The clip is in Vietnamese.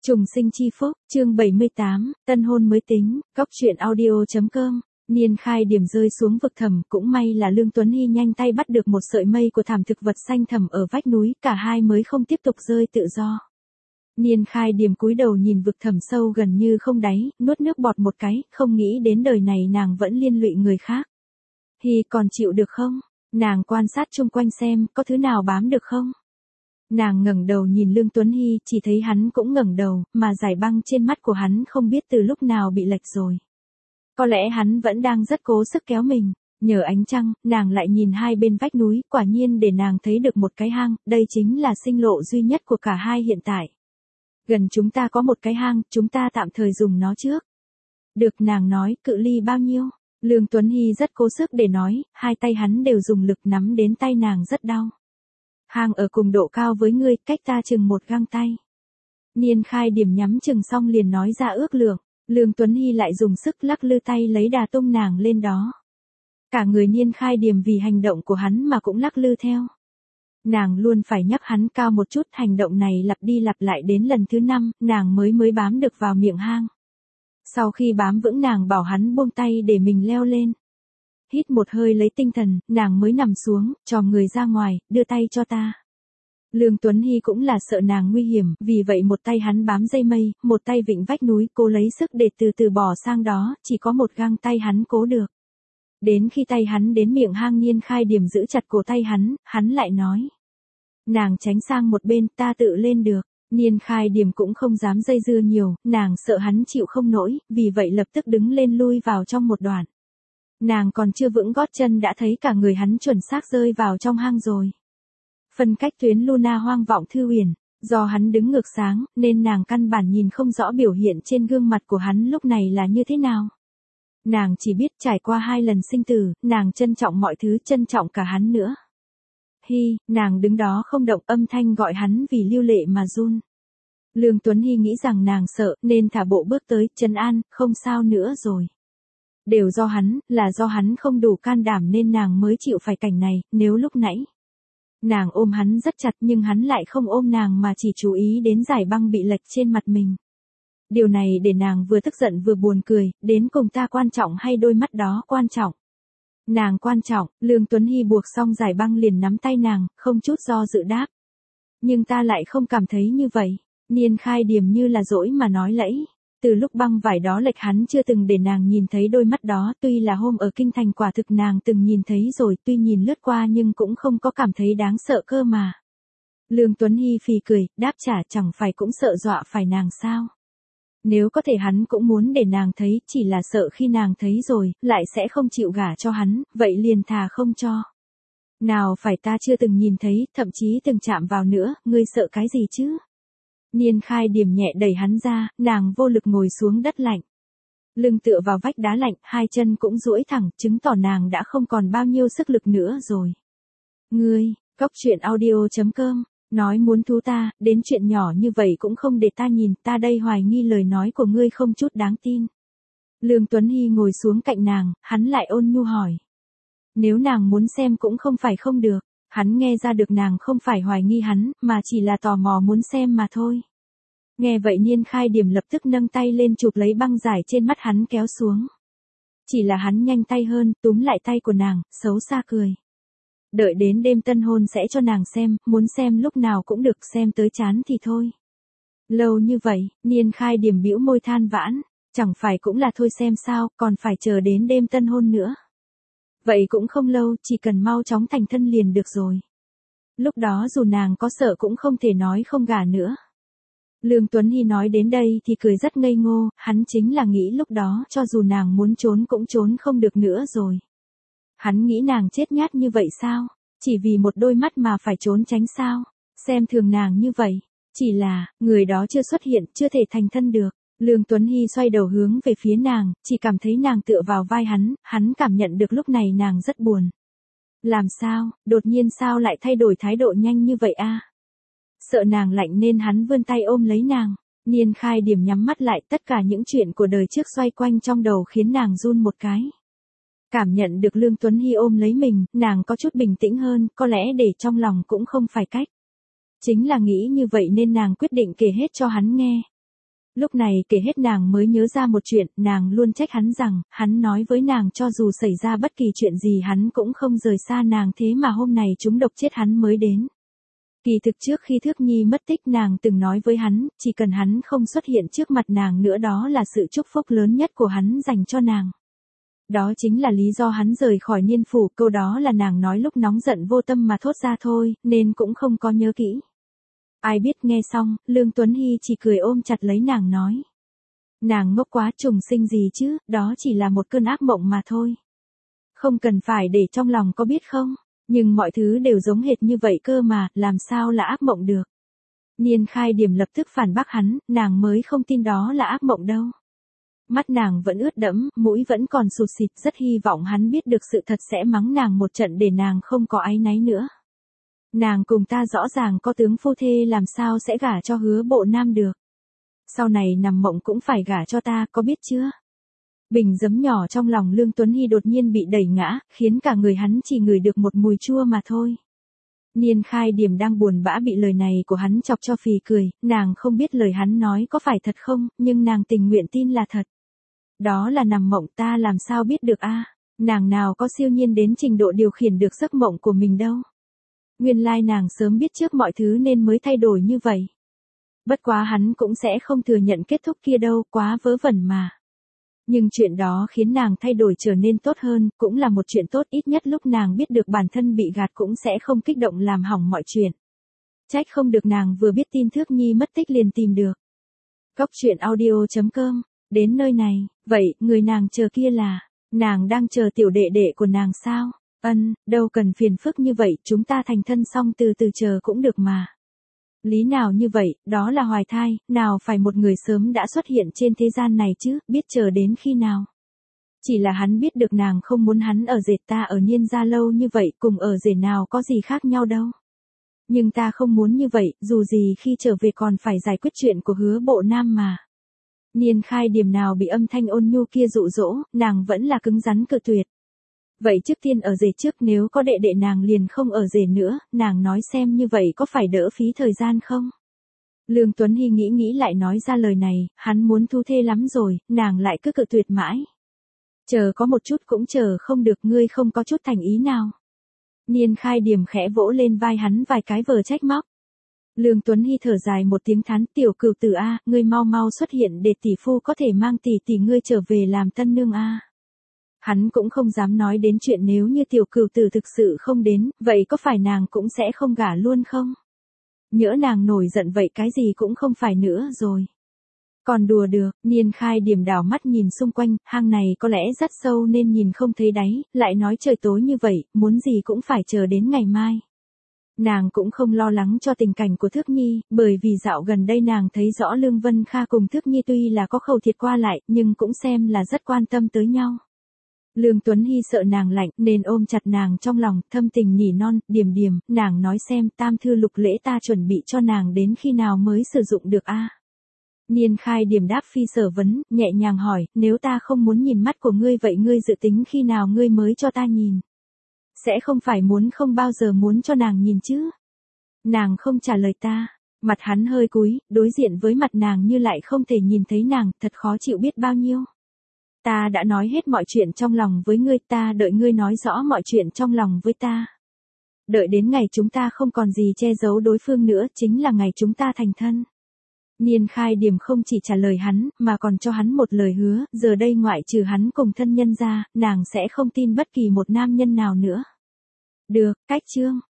Trùng sinh chi phúc, chương 78, tân hôn mới tính, cóc truyện audio.com. Niên Khai Điểm rơi xuống vực thẳm, cũng may là Lương Tuấn Hy nhanh tay bắt được một sợi mây của thảm thực vật xanh thẳm ở vách núi, cả hai mới không tiếp tục rơi tự do. Niên Khai Điểm cúi đầu nhìn vực thẳm sâu gần như không đáy, nuốt nước bọt một cái, không nghĩ đến đời này nàng vẫn liên lụy người khác. Hy còn chịu được không? Nàng quan sát chung quanh xem, có thứ nào bám được không? Nàng ngẩng đầu nhìn Lương Tuấn Hy, chỉ thấy hắn cũng ngẩng đầu, mà dải băng trên mắt của hắn không biết từ lúc nào bị lệch rồi. Có lẽ hắn vẫn đang rất cố sức kéo mình. Nhờ ánh trăng, nàng lại nhìn hai bên vách núi, quả nhiên để nàng thấy được một cái hang, đây chính là sinh lộ duy nhất của cả hai hiện tại. Gần chúng ta có một cái hang, chúng ta tạm thời dùng nó trước. Được, nàng nói, cự ly bao nhiêu? Lương Tuấn Hy rất cố sức để nói, hai tay hắn đều dùng lực nắm đến tay nàng rất đau. Hang ở cùng độ cao với ngươi, cách ta chừng một găng tay. Niên Khai Điểm nhắm chừng xong liền nói ra ước lượng. Lương Tuấn Hy lại dùng sức lắc lư tay lấy đà tung nàng lên đó. Cả người Niên Khai Điểm vì hành động của hắn mà cũng lắc lư theo. Nàng luôn phải nhắc hắn cao một chút, hành động này lặp đi lặp lại đến lần thứ 5, nàng mới bám được vào miệng hang. Sau khi bám vững nàng bảo hắn buông tay để mình leo lên. Hít một hơi lấy tinh thần, nàng mới nằm xuống, chòm người ra ngoài, đưa tay cho ta. Lương Tuấn Hy cũng là sợ nàng nguy hiểm, vì vậy một tay hắn bám dây mây, một tay vịnh vách núi, cố lấy sức để từ từ bỏ sang đó, chỉ có một găng tay hắn cố được. Đến khi tay hắn đến miệng hang, Niên Khai Điểm giữ chặt cổ tay hắn lại nói. Nàng tránh sang một bên, ta tự lên được. Niên Khai Điểm cũng không dám dây dưa nhiều, nàng sợ hắn chịu không nổi, vì vậy lập tức đứng lên lui vào trong một đoạn. Nàng còn chưa vững gót chân đã thấy cả người hắn chuẩn xác rơi vào trong hang rồi. Phân cách tuyến Luna hoang vọng thư huyền, do hắn đứng ngược sáng, nên nàng căn bản nhìn không rõ biểu hiện trên gương mặt của hắn lúc này là như thế nào. Nàng chỉ biết trải qua 2 lần sinh tử, nàng trân trọng mọi thứ, trân trọng cả hắn nữa. Hy, nàng đứng đó không động, âm thanh gọi hắn vì lưu lệ mà run. Lương Tuấn Hy nghĩ rằng nàng sợ, nên thả bộ bước tới, trấn an, không sao nữa rồi. Đều do hắn, là do hắn không đủ can đảm nên nàng mới chịu phải cảnh này, nếu lúc nãy. Nàng ôm hắn rất chặt nhưng hắn lại không ôm nàng mà chỉ chú ý đến dải băng bị lệch trên mặt mình. Điều này để nàng vừa tức giận vừa buồn cười, đến cùng ta quan trọng hay đôi mắt đó quan trọng? Nàng quan trọng, Lương Tuấn Hy buộc xong dải băng liền nắm tay nàng, không chút do dự đáp. Nhưng ta lại không cảm thấy như vậy. Niên Khai Điểm như là dỗi mà nói lẫy. Từ lúc băng vải đó lệch hắn chưa từng để nàng nhìn thấy đôi mắt đó, tuy là hôm ở kinh thành quả thực nàng từng nhìn thấy rồi, tuy nhìn lướt qua nhưng cũng không có cảm thấy đáng sợ cơ mà. Lương Tuấn Hy phì cười, đáp trả, chẳng phải cũng sợ dọa phải nàng sao? Nếu có thể hắn cũng muốn để nàng thấy, chỉ là sợ khi nàng thấy rồi, lại sẽ không chịu gả cho hắn, vậy liền thà không cho. Nào phải ta chưa từng nhìn thấy, thậm chí từng chạm vào nữa, ngươi sợ cái gì chứ? Niên Khai Điểm nhẹ đẩy hắn ra, nàng vô lực ngồi xuống đất lạnh. Lưng tựa vào vách đá lạnh, hai chân cũng duỗi thẳng, chứng tỏ nàng đã không còn bao nhiêu sức lực nữa rồi. Ngươi, cóc truyện audio.com, nói muốn thú ta, đến chuyện nhỏ như vậy cũng không để ta nhìn, ta đây hoài nghi lời nói của ngươi không chút đáng tin. Lương Tuấn Hy ngồi xuống cạnh nàng, hắn lại ôn nhu hỏi. Nếu nàng muốn xem cũng không phải không được. Hắn nghe ra được nàng không phải hoài nghi hắn, mà chỉ là tò mò muốn xem mà thôi. Nghe vậy Niên Khai Điểm lập tức nâng tay lên chụp lấy băng giải trên mắt hắn kéo xuống. Chỉ là hắn nhanh tay hơn, túm lại tay của nàng, xấu xa cười. Đợi đến đêm tân hôn sẽ cho nàng xem, muốn xem lúc nào cũng được, xem tới chán thì thôi. Lâu như vậy, Niên Khai Điểm bĩu môi than vãn, chẳng phải cũng là thôi xem sao, còn phải chờ đến đêm tân hôn nữa. Vậy cũng không lâu, chỉ cần mau chóng thành thân liền được rồi. Lúc đó dù nàng có sợ cũng không thể nói không gả nữa. Lương Tuấn Hy nói đến đây thì cười rất ngây ngô, hắn chính là nghĩ lúc đó cho dù nàng muốn trốn cũng trốn không được nữa rồi. Hắn nghĩ nàng chết nhát như vậy sao? Chỉ vì một đôi mắt mà phải trốn tránh sao? Xem thường nàng như vậy. Chỉ là, người đó chưa xuất hiện, chưa thể thành thân được. Lương Tuấn Hy xoay đầu hướng về phía nàng, chỉ cảm thấy nàng tựa vào vai hắn cảm nhận được lúc này nàng rất buồn. Làm sao, đột nhiên sao lại thay đổi thái độ nhanh như vậy a? Sợ nàng lạnh nên hắn vươn tay ôm lấy nàng. Niên Khai Điểm nhắm mắt lại, tất cả những chuyện của đời trước xoay quanh trong đầu khiến nàng run một cái. Cảm nhận được Lương Tuấn Hy ôm lấy mình, nàng có chút bình tĩnh hơn, có lẽ để trong lòng cũng không phải cách. Chính là nghĩ như vậy nên nàng quyết định kể hết cho hắn nghe. Lúc này kể hết nàng mới nhớ ra một chuyện, nàng luôn trách hắn rằng, hắn nói với nàng cho dù xảy ra bất kỳ chuyện gì hắn cũng không rời xa nàng, thế mà hôm này trúng độc chết hắn mới đến. Kỳ thực trước khi Thước Nhi mất tích nàng từng nói với hắn, chỉ cần hắn không xuất hiện trước mặt nàng nữa đó là sự chúc phúc lớn nhất của hắn dành cho nàng. Đó chính là lý do hắn rời khỏi Niên Phủ, câu đó là nàng nói lúc nóng giận vô tâm mà thốt ra thôi, nên cũng không có nhớ kỹ. Ai biết nghe xong, Lương Tuấn Hy chỉ cười ôm chặt lấy nàng nói. Nàng ngốc quá, trùng sinh gì chứ, đó chỉ là một cơn ác mộng mà thôi. Không cần phải để trong lòng có biết không, nhưng mọi thứ đều giống hệt như vậy cơ mà, làm sao là ác mộng được. Niên Khai Điểm lập tức phản bác hắn, nàng mới không tin đó là ác mộng đâu. Mắt nàng vẫn ướt đẫm, mũi vẫn còn sụt xịt, rất hy vọng hắn biết được sự thật sẽ mắng nàng một trận để nàng không có áy náy nữa. Nàng cùng ta rõ ràng có tướng phu thê, làm sao sẽ gả cho Hứa Bộ Nam được. Sau này nằm mộng cũng phải gả cho ta, có biết chưa? Bình giấm nhỏ trong lòng Lương Tuấn Hy đột nhiên bị đẩy ngã, khiến cả người hắn chỉ ngửi được một mùi chua mà thôi. Niên Khai Điểm đang buồn bã bị lời này của hắn chọc cho phì cười, nàng không biết lời hắn nói có phải thật không, nhưng nàng tình nguyện tin là thật. Đó là nằm mộng, ta làm sao biết được a? Nàng nào có siêu nhiên đến trình độ điều khiển được giấc mộng của mình đâu. Nguyên lai nàng sớm biết trước mọi thứ nên mới thay đổi như vậy. Bất quá hắn cũng sẽ không thừa nhận kết thúc kia đâu, quá vớ vẩn mà. Nhưng chuyện đó khiến nàng thay đổi trở nên tốt hơn, cũng là một chuyện tốt, ít nhất lúc nàng biết được bản thân bị gạt cũng sẽ không kích động làm hỏng mọi chuyện. Trách không được nàng vừa biết tin Thước Nhi mất tích liền tìm được. Cóc truyện audio.com, đến nơi này, vậy, người nàng chờ kia là, nàng đang chờ tiểu đệ đệ của nàng sao? Đâu cần phiền phức như vậy, chúng ta thành thân xong từ từ chờ cũng được mà. Lý nào như vậy, đó là hoài thai, nào phải một người sớm đã xuất hiện trên thế gian này chứ, biết chờ đến khi nào. Chỉ là hắn biết được nàng không muốn hắn ở rể, ta ở Niên gia lâu như vậy, cùng ở rể nào có gì khác nhau đâu. Nhưng ta không muốn như vậy, dù gì khi trở về còn phải giải quyết chuyện của Hứa Bộ Nam mà. Niên Khai Điểm nào bị âm thanh ôn nhu kia dụ dỗ, nàng vẫn là cứng rắn cự tuyệt. Vậy trước tiên ở rể trước, nếu có đệ đệ nàng liền không ở rể nữa, nàng nói xem như vậy có phải đỡ phí thời gian không? Lương Tuấn Hy nghĩ lại nói ra lời này, hắn muốn thu thê lắm rồi, nàng lại cứ cự tuyệt mãi. Chờ có một chút cũng chờ không được, ngươi không có chút thành ý nào. Niên Khai Điểm khẽ vỗ lên vai hắn vài cái vờ trách móc. Lương Tuấn Hy thở dài một tiếng thán, tiểu cửu tử a, ngươi mau mau xuất hiện để tỷ phu có thể mang tỷ ngươi trở về làm tân nương a. Hắn cũng không dám nói đến chuyện nếu như tiểu cửu tử thực sự không đến, vậy có phải nàng cũng sẽ không gả luôn không? Nhỡ nàng nổi giận vậy cái gì cũng không phải nữa rồi. Còn đùa được, Niên Khai Điểm đảo mắt nhìn xung quanh, hang này có lẽ rất sâu nên nhìn không thấy đáy, lại nói trời tối như vậy, muốn gì cũng phải chờ đến ngày mai. Nàng cũng không lo lắng cho tình cảnh của Thước Nhi, bởi vì dạo gần đây nàng thấy rõ Lương Vân Kha cùng Thước Nhi tuy là có khẩu thiệt qua lại, nhưng cũng xem là rất quan tâm tới nhau. Lương Tuấn Hy sợ nàng lạnh nên ôm chặt nàng trong lòng, thâm tình nỉ non, Điểm Điểm, nàng nói xem tam thư lục lễ ta chuẩn bị cho nàng đến khi nào mới sử dụng được a? Niên Khai Điểm đáp phi sở vấn, nhẹ nhàng hỏi, nếu ta không muốn nhìn mắt của ngươi vậy ngươi dự tính khi nào ngươi mới cho ta nhìn? Sẽ không phải muốn không bao giờ muốn cho nàng nhìn chứ? Nàng không trả lời ta, mặt hắn hơi cúi, đối diện với mặt nàng như lại không thể nhìn thấy nàng, thật khó chịu biết bao nhiêu. Ta đã nói hết mọi chuyện trong lòng với ngươi, ta đợi ngươi nói rõ mọi chuyện trong lòng với ta. Đợi đến ngày chúng ta không còn gì che giấu đối phương nữa, chính là ngày chúng ta thành thân. Niên Khai Điểm không chỉ trả lời hắn, mà còn cho hắn một lời hứa, giờ đây ngoại trừ hắn cùng thân nhân ra, nàng sẽ không tin bất kỳ một nam nhân nào nữa. Được, cách chương.